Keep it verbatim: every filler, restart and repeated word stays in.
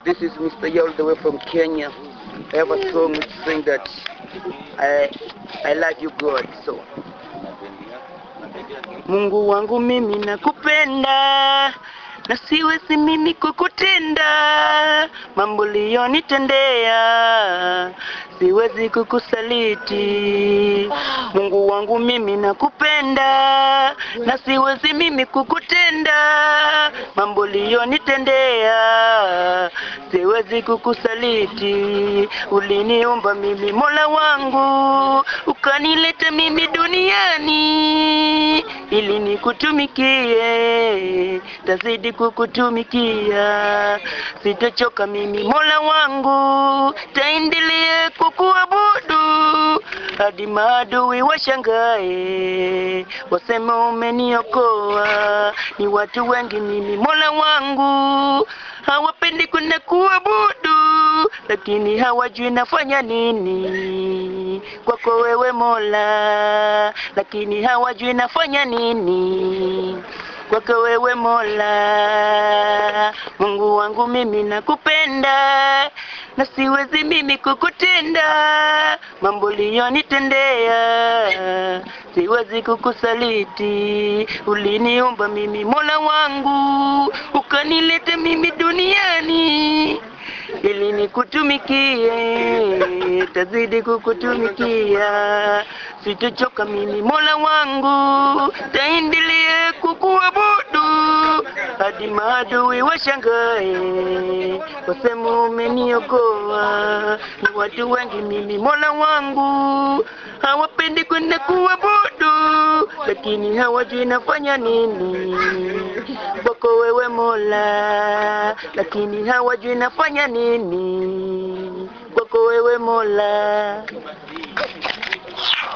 This is Mister Yao all the way from Kenya. I have a song which saying that I I love you God. So Mungu wangu mimi nakupenda na siwezi mimi kukutenda mambo uliyonitendea, siwezi kukusaliti. Mungu wangu mimi nakupenda na siwezi mimi kukutenda mambo uliyonitendea, siwezi kukusaliti. Uliniumba mimi Mola wangu, ukanileta mimi duniani ili nikutumikie, tazidi kukutumikia. Sitachoka mimi Mola wangu, taendelea kukuabudu hadi maadui washangae, waseme umeniokoa. Ni watu wengi mimi Mola wangu, hawapendi kwenda kuabudu, lakini hawajui nafanya nini kwako wewe Mola, lakini hawajui nafanya nini kwako wewe Mola. Mungu wangu mimi nakupenda na siwezi mimi kukutenda mambo uliyonitendea, siwezi kukusaliti. Uliniumba mimi Mola wangu, ukanileta mimi duniani ili nikutumikie, tazidi kukutumikia. Sitachoka mimi Mola wangu, taendelea kukuabudu hadi maadui washangae, waseme umeniokoa. Ni watu wengi mimi Mola wangu, hawapendi kwenda kuabudu, lakini hawajui nafanya nini kwako wewe Mola, lakini hawajui nafanya nini kwako wewe Mola.